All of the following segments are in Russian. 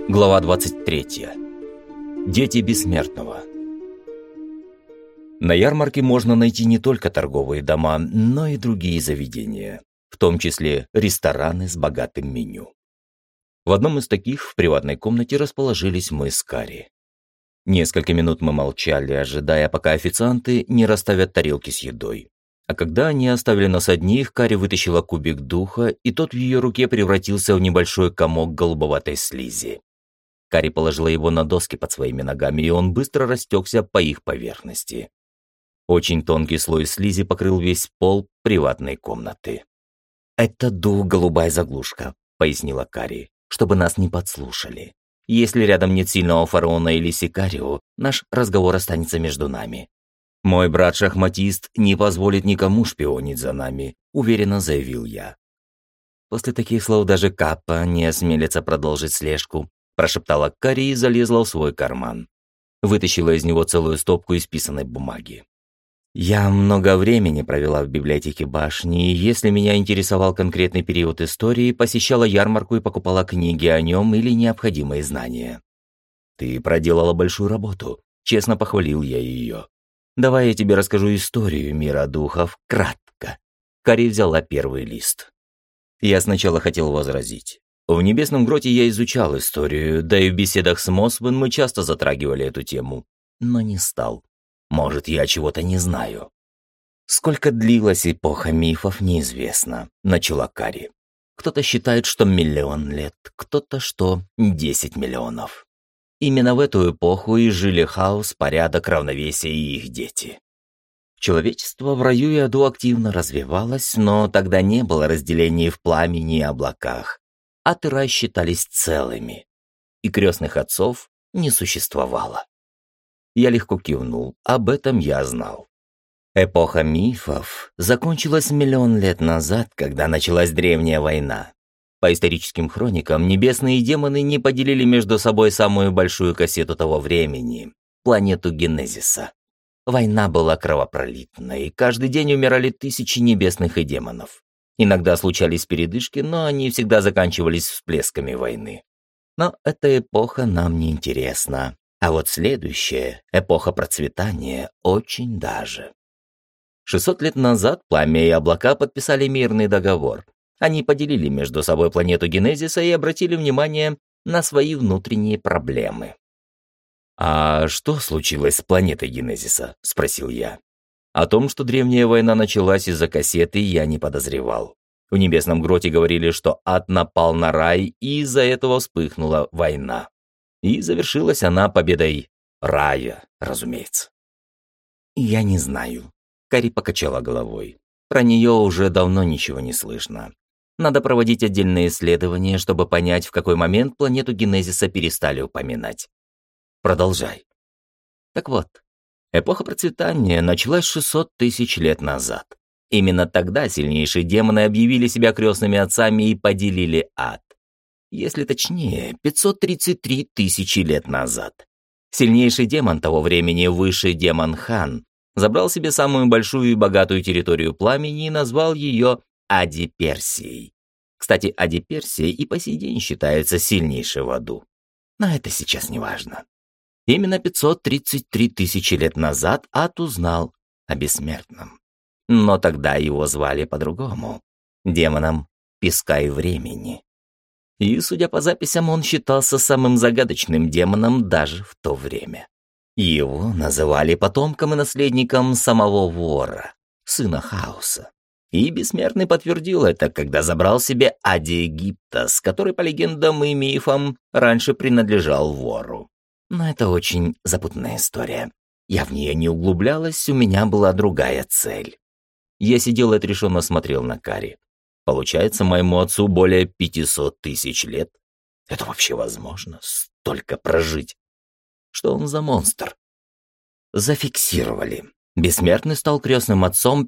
Глава 23. Дети бессмертного. На ярмарке можно найти не только торговые дома, но и другие заведения, в том числе рестораны с богатым меню. В одном из таких в приватной комнате расположились мы с Кари. Несколько минут мы молчали, ожидая, пока официанты не расставят тарелки с едой. А когда они оставили нас одних, Кари вытащила кубик духа, и тот в ее руке превратился в небольшой комок голубоватой слизи. Кари положила его на доски под своими ногами, и он быстро растекся по их поверхности. Очень тонкий слой слизи покрыл весь пол приватной комнаты. «Это дух голубая заглушка», — пояснила Кари, — «чтобы нас не подслушали. Если рядом нет сильного фараона или сикарио, наш разговор останется между нами. Мой брат-шахматист не позволит никому шпионить за нами», — уверенно заявил я. После таких слов даже Каппа не осмелится продолжить слежку, прошептала Кари и залезла в свой карман. Вытащила из него целую стопку исписанной бумаги. Я много времени провела в библиотеке башни, и если меня интересовал конкретный период истории, посещала ярмарку и покупала книги о нем или необходимые знания. «Ты проделала большую работу», — честно похвалил я ее. «Давай я тебе расскажу историю мира духов кратко». Кари взяла первый лист. Я сначала хотел возразить. В Небесном гроте я изучал историю, да и в беседах с Мосвен мы часто затрагивали эту тему, но не стал. Может, я чего-то не знаю. Сколько длилась эпоха мифов, неизвестно, начала Кари. Кто-то считает, что 1 000 000 лет, кто-то, что 10 миллионов. Именно в эту эпоху и жили хаос, порядок, равновесие и их дети. Человечество в раю и аду активно развивалось, но тогда не было разделений в пламени и облаках. Ад и рай считались целыми, и крестных отцов не существовало. Я легко кивнул, об этом я знал. Эпоха мифов закончилась 1 000 000 лет назад, когда началась древняя война. По историческим хроникам, небесные демоны не поделили между собой самую большую кассету того времени – планету Генезиса. Война была кровопролитной, и каждый день умирали тысячи небесных и демонов. Иногда случались передышки, но они всегда заканчивались всплесками войны. Но эта эпоха нам не интересна. А вот следующая, эпоха процветания, очень даже. 600 лет назад Пламя и Облака подписали мирный договор. Они поделили между собой планету Генезиса и обратили внимание на свои внутренние проблемы. «А что случилось с планетой Генезиса?» – спросил я. О том, что древняя война началась из-за кассеты, я не подозревал. В Небесном гроте говорили, что ад напал на рай, и из-за этого вспыхнула война. И завершилась она победой рая, разумеется. «Я не знаю», — Кари покачала головой. «Про нее уже давно ничего не слышно. Надо проводить отдельные исследования, чтобы понять, в какой момент планету Генезиса перестали упоминать. Продолжай». Так вот. Эпоха процветания началась 600 тысяч лет назад. Именно тогда сильнейшие демоны объявили себя крестными отцами и поделили ад. Если точнее, 533 тысячи лет назад. Сильнейший демон того времени, высший демон Хан, забрал себе самую большую и богатую территорию пламени и назвал ее Адиперсией. Кстати, Адиперсия и по сей день считается сильнейшей в аду. Но это сейчас не важно. Именно 533 тысячи лет назад ад узнал о бессмертном. Но тогда его звали по-другому – демоном песка и времени. И, судя по записям, он считался самым загадочным демоном даже в то время. Его называли потомком и наследником самого вора, сына хаоса. И Бессмертный подтвердил это, когда забрал себе Ади-Египтос, который, по легендам и мифам, раньше принадлежал вору. Но это очень запутанная история. Я в нее не углублялась, у меня была другая цель. Я сидел и отрешенно смотрел на Кари. Получается, моему отцу более 500 тысяч лет. Это вообще возможно? Столько прожить? Что он за монстр? Зафиксировали. Бессмертный стал крестным отцом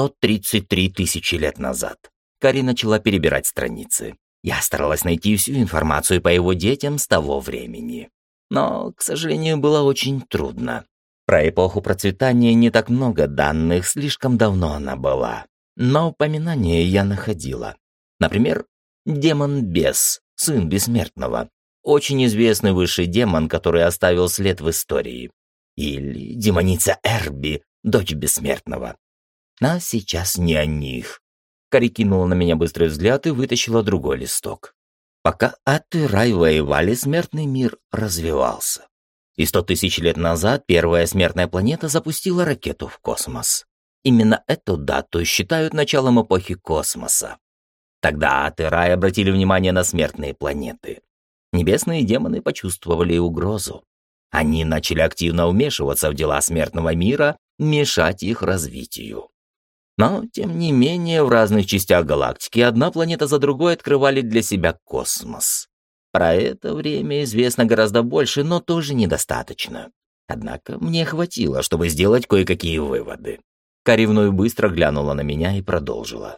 533 тысячи лет назад. Кари начала перебирать страницы. Я старалась найти всю информацию по его детям с того времени. Но, к сожалению, было очень трудно. Про эпоху процветания не так много данных, слишком давно она была. Но упоминания я находила. Например, демон-бес, сын Бессмертного. очень известный высший демон, который оставил след в истории. Или демоница Эрби, дочь бессмертного. А сейчас не о них. Кари кинула на меня быстрый взгляд и вытащила другой листок. Пока Ад и Рай воевали, смертный мир развивался. И 100 тысяч лет назад первая смертная планета запустила ракету в космос. Именно эту дату считают началом эпохи космоса. Тогда Ад и Рай обратили внимание на смертные планеты. Небесные демоны почувствовали угрозу. Они начали активно вмешиваться в дела смертного мира, мешать их развитию. Но, тем не менее, в разных частях галактики одна планета за другой открывали для себя космос. Про это время известно гораздо больше, но тоже недостаточно. Однако мне хватило, чтобы сделать кое-какие выводы. Кари вновь быстро глянула на меня и продолжила.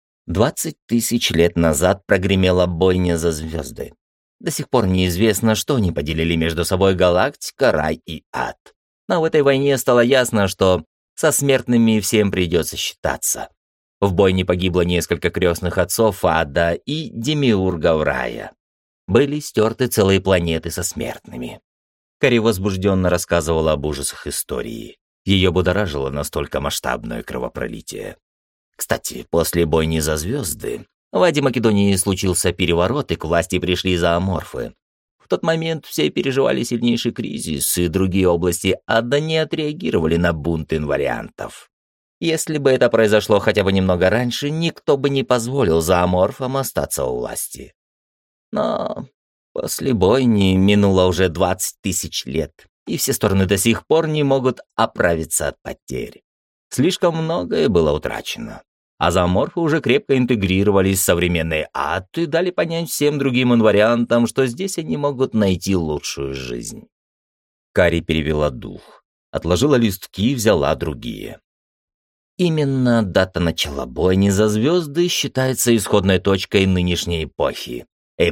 20 тысяч лет назад прогремела бойня за звезды. До сих пор неизвестно, что они поделили между собой галактика, рай и ад. Но в этой войне стало ясно, что со смертными всем придется считаться. В бойне погибло несколько крестных отцов ада и демиургов рая. Были стерты целые планеты со смертными. Кари возбужденно рассказывала об ужасах истории. Ее будоражило настолько масштабное кровопролитие. Кстати, после бойни за звезды в Аде Македонии случился переворот, и к власти пришли зооморфы. В тот момент все переживали сильнейший кризис, и другие области ада не отреагировали на бунт инвариантов. Если бы это произошло хотя бы немного раньше, никто бы не позволил зооморфам остаться у власти. Но после бойни минуло уже 20 тысяч лет, и все стороны до сих пор не могут оправиться от потерь. Слишком многое было утрачено. А зооморфы уже крепко интегрировались в современный ад и дали понять всем другим инвариантам, что здесь они могут найти лучшую жизнь. Кари перевела дух, отложила листки и взяла другие. Именно дата начала бойни за звезды считается исходной точкой нынешней эпохи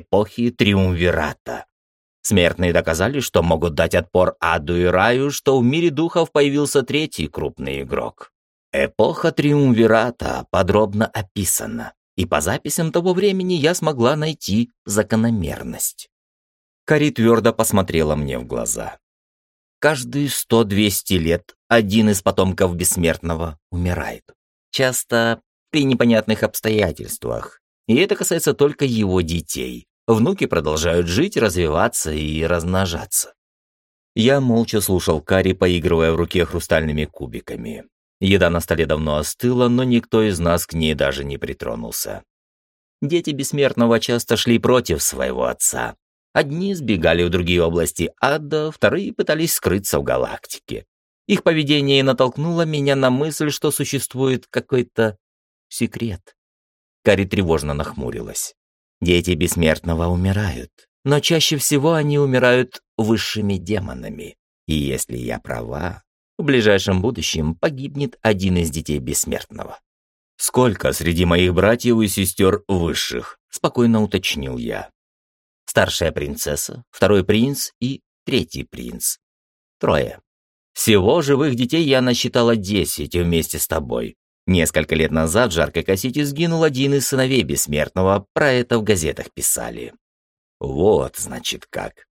Триумвирата. Смертные доказали, что могут дать отпор аду и раю, что в мире духов появился третий крупный игрок. Эпоха Триумвирата подробно описана, и по записям того времени я смогла найти закономерность. Кари твердо посмотрела мне в глаза. Каждые 100-200 лет один из потомков бессмертного умирает. Часто при непонятных обстоятельствах. И это касается только его детей. Внуки продолжают жить, развиваться и размножаться. Я молча слушал Кари, поигрывая в руке хрустальными кубиками. Еда на столе давно остыла, но никто из нас к ней даже не притронулся. Дети бессмертного часто шли против своего отца. Одни сбегали в другие области ада, вторые пытались скрыться в галактике. Их поведение натолкнуло меня на мысль, что существует какой-то секрет. Кари тревожно нахмурилась. Дети бессмертного умирают, но чаще всего они умирают высшими демонами. И если я права, в ближайшем будущем погибнет один из детей бессмертного. «Сколько среди моих братьев и сестер высших?» – спокойно уточнил я. «Старшая принцесса, второй принц и третий принц. 3. Всего живых детей я насчитала 10 вместе с тобой. Несколько лет назад в жаркой кассете сгинул один из сыновей бессмертного, про это в газетах писали». «Вот, значит, как».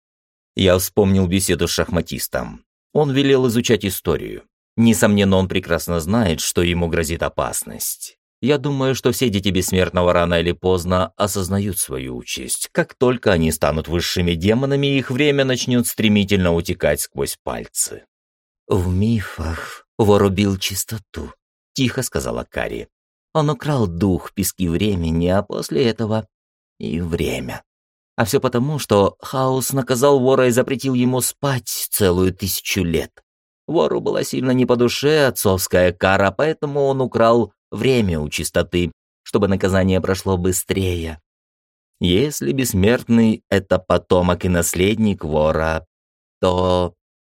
Я вспомнил беседу с шахматистом. Он велел изучать историю. Несомненно, он прекрасно знает, что ему грозит опасность. Я думаю, что все дети бессмертного рано или поздно осознают свою участь. Как только они станут высшими демонами, их время начнет стремительно утекать сквозь пальцы. «В мифах вор убил чистоту», — тихо сказала Кари. «Он украл дух, пески времени, а после этого и время. А все потому, что Хаос наказал вора и запретил ему спать целую 1000 лет. Вору была сильно не по душе отцовская кара, поэтому он украл время у чистоты, чтобы наказание прошло быстрее. Если бессмертный — это потомок и наследник вора, то...»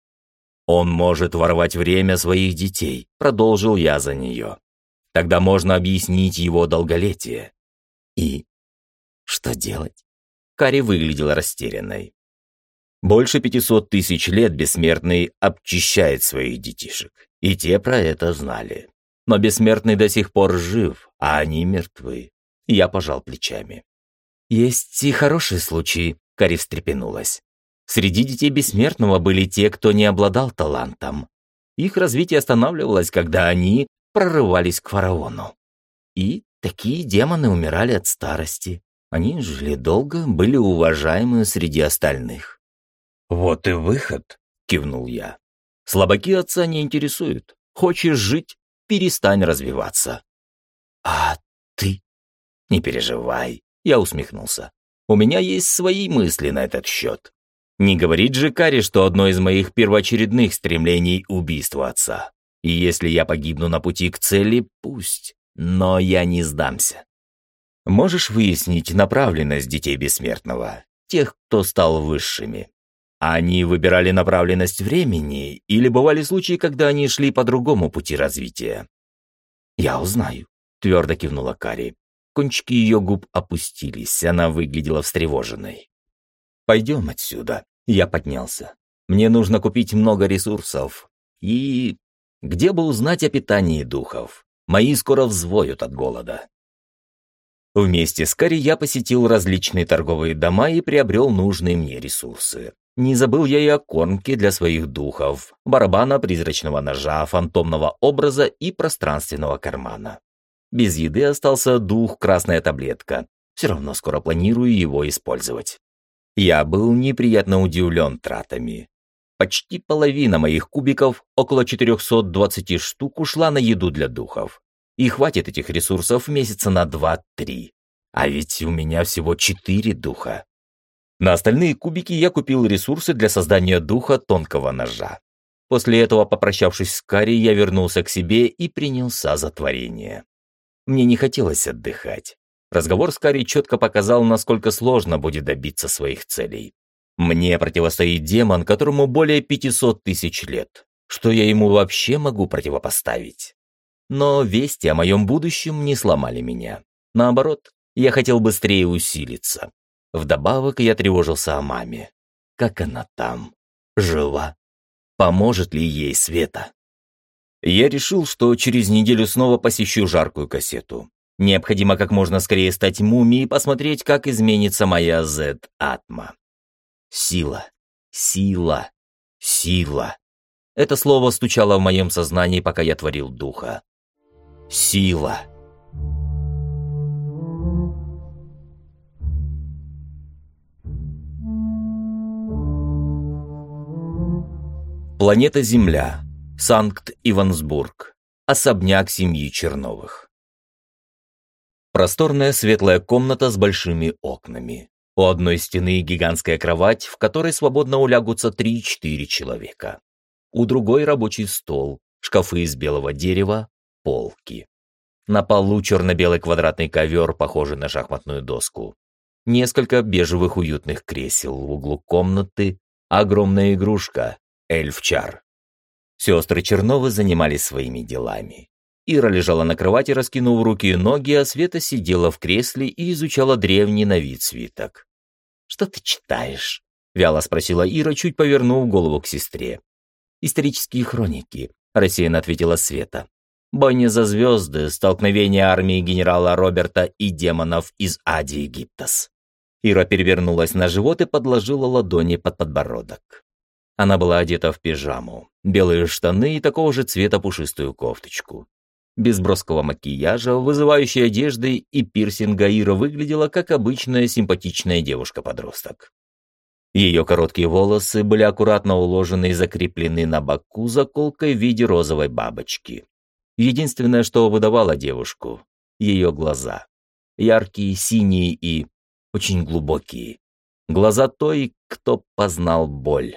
«Он может воровать время своих детей», — продолжил я за нее. «Тогда можно объяснить его долголетие». «И что делать?» Кари выглядела растерянной. Больше 500 тысяч лет бессмертный обчищает своих детишек, и те про это знали. Но бессмертный до сих пор жив, а они мертвы. Я пожал плечами. Есть и хорошие случаи. Кари встрепенулась. Среди детей Бессмертного были те, кто не обладал талантом. Их развитие останавливалось, когда они прорывались к фараону. И такие демоны умирали от старости. Они жили долго, были уважаемы среди остальных. «Вот и выход», — кивнул я. «Слабаки отца не интересуют. Хочешь жить — перестань развиваться». «А ты?» «Не переживай», — я усмехнулся. «У меня есть свои мысли на этот счет. Не говорит же Кари, что одно из моих первоочередных стремлений — убийство отца. И если я погибну на пути к цели, пусть, но я не сдамся. Можешь выяснить направленность детей Бессмертного, тех, кто стал высшими? Они выбирали направленность времени, или бывали случаи, когда они шли по другому пути развития?» «Я узнаю», — твердо кивнула Кари. Кончики ее губ опустились, она выглядела встревоженной. «Пойдем отсюда». Я поднялся. «Мне нужно купить много ресурсов. И где бы узнать о питании духов? Мои скоро взвоют от голода». Вместе с Кари я посетил различные торговые дома и приобрел нужные мне ресурсы. Не забыл я и о кормке для своих духов, барабана, призрачного ножа, фантомного образа и пространственного кармана. Без еды остался дух «Красная таблетка». Все равно скоро планирую его использовать. Я был неприятно удивлен тратами. Почти половина моих кубиков, около 420 штук, ушла на еду для духов. И хватит этих ресурсов месяца на 2-3. А ведь у меня всего 4 духа. На остальные кубики я купил ресурсы для создания духа тонкого ножа. После этого, попрощавшись с Кари, я вернулся к себе и принялся за творение. Мне не хотелось отдыхать. Разговор с Кари четко показал, насколько сложно будет добиться своих целей. Мне противостоит демон, которому более 500 тысяч лет. Что я ему вообще могу противопоставить? Но вести о моем будущем не сломали меня. Наоборот, я хотел быстрее усилиться. Вдобавок я тревожился о маме. Как она там? Жива? Поможет ли ей Света? Я решил, что через неделю снова посещу жаркую кассету. Необходимо как можно скорее стать мумией и посмотреть, как изменится моя Z-атма. Сила, сила, сила. Это слово стучало в моем сознании, пока я творил духа. Сила. Планета Земля. Санкт-Ивансбург. Особняк семьи Черновых. Просторная светлая комната с большими окнами. У одной стены гигантская кровать, в которой свободно улягутся 3-4 человека. У другой рабочий стол, шкафы из белого дерева, полки. На полу черно-белый квадратный ковер, похожий на шахматную доску. Несколько бежевых уютных кресел в углу комнаты, огромная игрушка — эльф-чар. Сестры Черновы занимались своими делами. Ира лежала на кровати, раскинув руки и ноги, а Света сидела в кресле и изучала древний на вид свиток. «Что ты читаешь?» — вяло спросила Ира, чуть повернув голову к сестре. «Исторические хроники», — рассеянно ответила Света. «Бойня за звезды, столкновение армии генерала Роберта и демонов из Ади Египтос». Ира перевернулась на живот и подложила ладони под подбородок. Она была одета в пижаму, белые штаны и такого же цвета пушистую кофточку. Без броского макияжа, вызывающей одежды и пирсинга Ира выглядела как обычная симпатичная девушка-подросток. Ее короткие волосы были аккуратно уложены и закреплены на боку заколкой в виде розовой бабочки. Единственное, что выдавало девушку — ее глаза. Яркие, синие и очень глубокие. Глаза той, кто познал боль.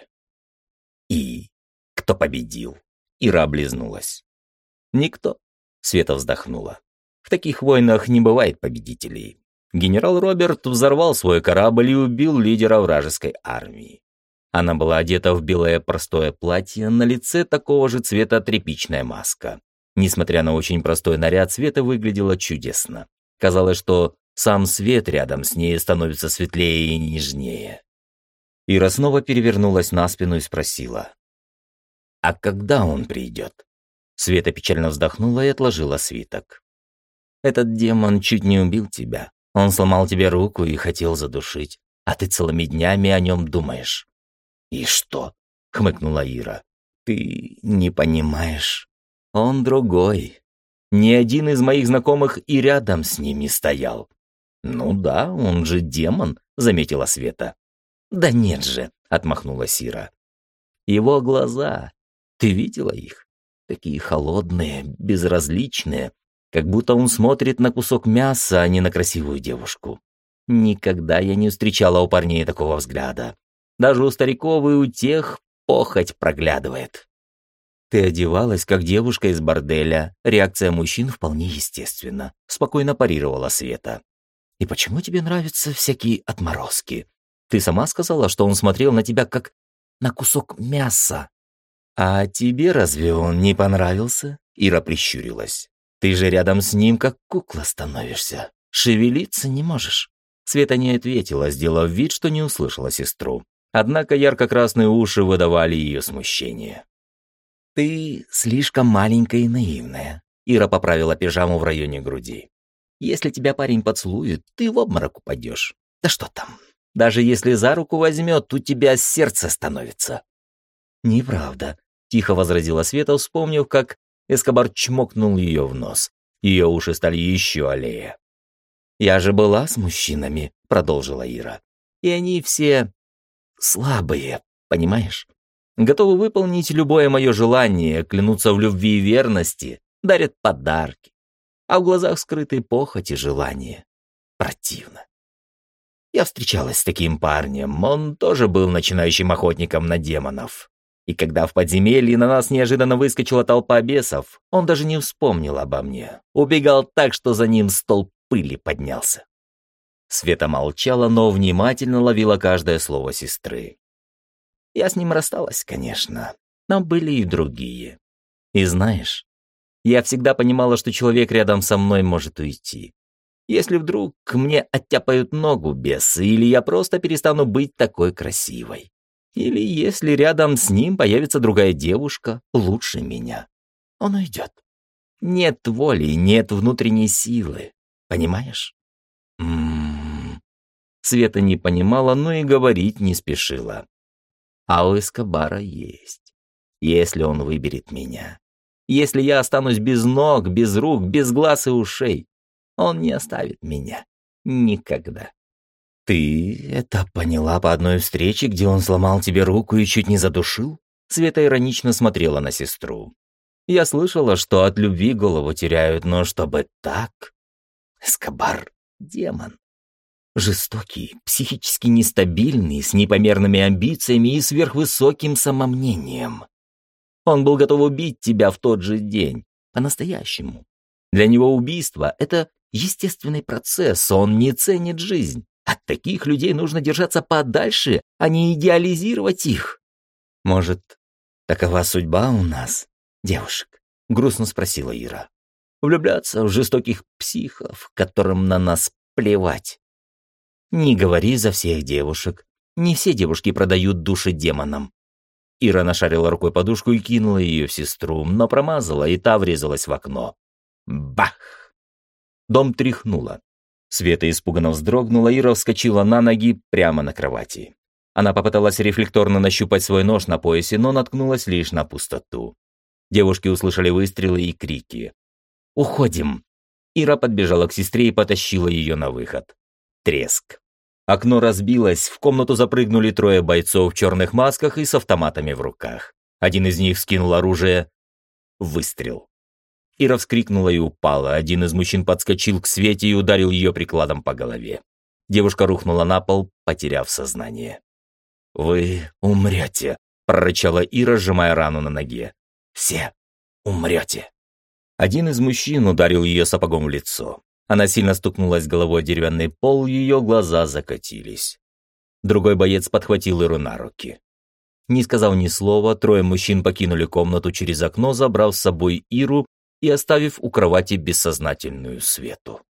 И кто победил. Ира облизнулась. Никто. Света вздохнула. В таких войнах не бывает победителей. Генерал Роберт взорвал свой корабль и убил лидера вражеской армии. Она была одета в белое простое платье, на лице такого же цвета тряпичная маска. Несмотря на очень простой наряд, Света выглядела чудесно. Казалось, что сам свет рядом с ней становится светлее и нежнее. Ира снова перевернулась на спину и спросила: «А когда он придет?» Света печально вздохнула и отложила свиток. «Этот демон чуть не убил тебя. Он сломал тебе руку и хотел задушить. а ты целыми днями о нем думаешь». «И что?» — хмыкнула Ира. «Ты не понимаешь. Он другой. Ни один из моих знакомых и рядом с ним не стоял». «Ну да, он же демон», — заметила Света. «Да нет же», — отмахнулась Ира. «Его глаза, ты видела их? Такие холодные, безразличные, как будто он смотрит на кусок мяса, а не на красивую девушку. Никогда я не встречала у парней такого взгляда. Даже у стариков и у тех похоть проглядывает». «Ты одевалась, как девушка из борделя. Реакция мужчин вполне естественна», — спокойно парировала Света. «И почему тебе нравятся всякие отморозки? Ты сама сказала, что он смотрел на тебя, как на кусок мяса». «А тебе разве он не понравился?» — Ира прищурилась. «Ты же рядом с ним, как кукла, становишься. Шевелиться не можешь». Света не ответила, сделав вид, что не услышала сестру. Однако ярко-красные уши выдавали ее смущение. «Ты слишком маленькая и наивная», — Ира поправила пижаму в районе груди. «Если тебя парень поцелует, ты в обморок упадешь. Да что там, даже если за руку возьмет, у тебя сердце становится». «Неправда», — тихо возразила Света, вспомнив, как Эскобар чмокнул ее в нос. Ее уши стали еще аллее. «Я же была с мужчинами», — продолжила Ира. «И они все слабые, понимаешь? Готовы выполнить любое мое желание, клянутся в любви и верности, дарят подарки. А в глазах скрыты похоть и желание. Противно. Я встречалась с таким парнем, он тоже был начинающим охотником на демонов. И когда в подземелье на нас неожиданно выскочила толпа бесов, он даже не вспомнил обо мне. Убегал так, что за ним столб пыли поднялся». Света молчала, но внимательно ловила каждое слово сестры. «Я с ним рассталась, конечно, но были и другие. И знаешь, я всегда понимала, что человек рядом со мной может уйти. Если вдруг мне оттяпают ногу бесы, или я просто перестану быть такой красивой. Или если рядом с ним появится другая девушка, лучше меня. Он уйдет. Нет воли, нет внутренней силы. Понимаешь?» Света не понимала, но и говорить не спешила. «А у Эскобара есть. Если он выберет меня. Если я останусь без ног, без рук, без глаз и ушей, он не оставит меня. Никогда». «Ты это поняла по одной встрече, где он сломал тебе руку и чуть не задушил?» Света иронично смотрела на сестру. «Я слышала, что от любви голову теряют, но чтобы так...» Эскобар — демон. Жестокий, психически нестабильный, с непомерными амбициями и сверхвысоким самомнением. Он был готов убить тебя в тот же день, по-настоящему. Для него убийство — это естественный процесс, он не ценит жизнь. От таких людей нужно держаться подальше, а не идеализировать их. «Может, такова судьба у нас, девушек?» — грустно спросила Ира. «Влюбляться в жестоких психов, которым на нас плевать». «Не говори за всех девушек. Не все девушки продают души демонам». Ира нашарила рукой подушку и кинула ее в сестру, но промазала, и та врезалась в окно. Бах! Дом тряхнуло. Света испуганно вздрогнула, Ира вскочила на ноги прямо на кровати. Она попыталась рефлекторно нащупать свой нож на поясе, но наткнулась лишь на пустоту. Девушки услышали выстрелы и крики. «Уходим!» Ира подбежала к сестре и потащила ее на выход. Треск. Окно разбилось, в комнату запрыгнули трое бойцов в черных масках и с автоматами в руках. Один из них скинул оружие. Выстрел. Ира вскрикнула и упала. Один из мужчин подскочил к Свете и ударил ее прикладом по голове. Девушка рухнула на пол, потеряв сознание. «Вы умрете», — прорычала Ира, сжимая рану на ноге. «Все умрете». Один из мужчин ударил ее сапогом в лицо. Она сильно стукнулась головой о деревянный пол, ее глаза закатились. Другой боец подхватил Иру на руки. Не сказав ни слова, трое мужчин покинули комнату через окно, забрав с собой Иру и оставив у кровати бессознательную Свету.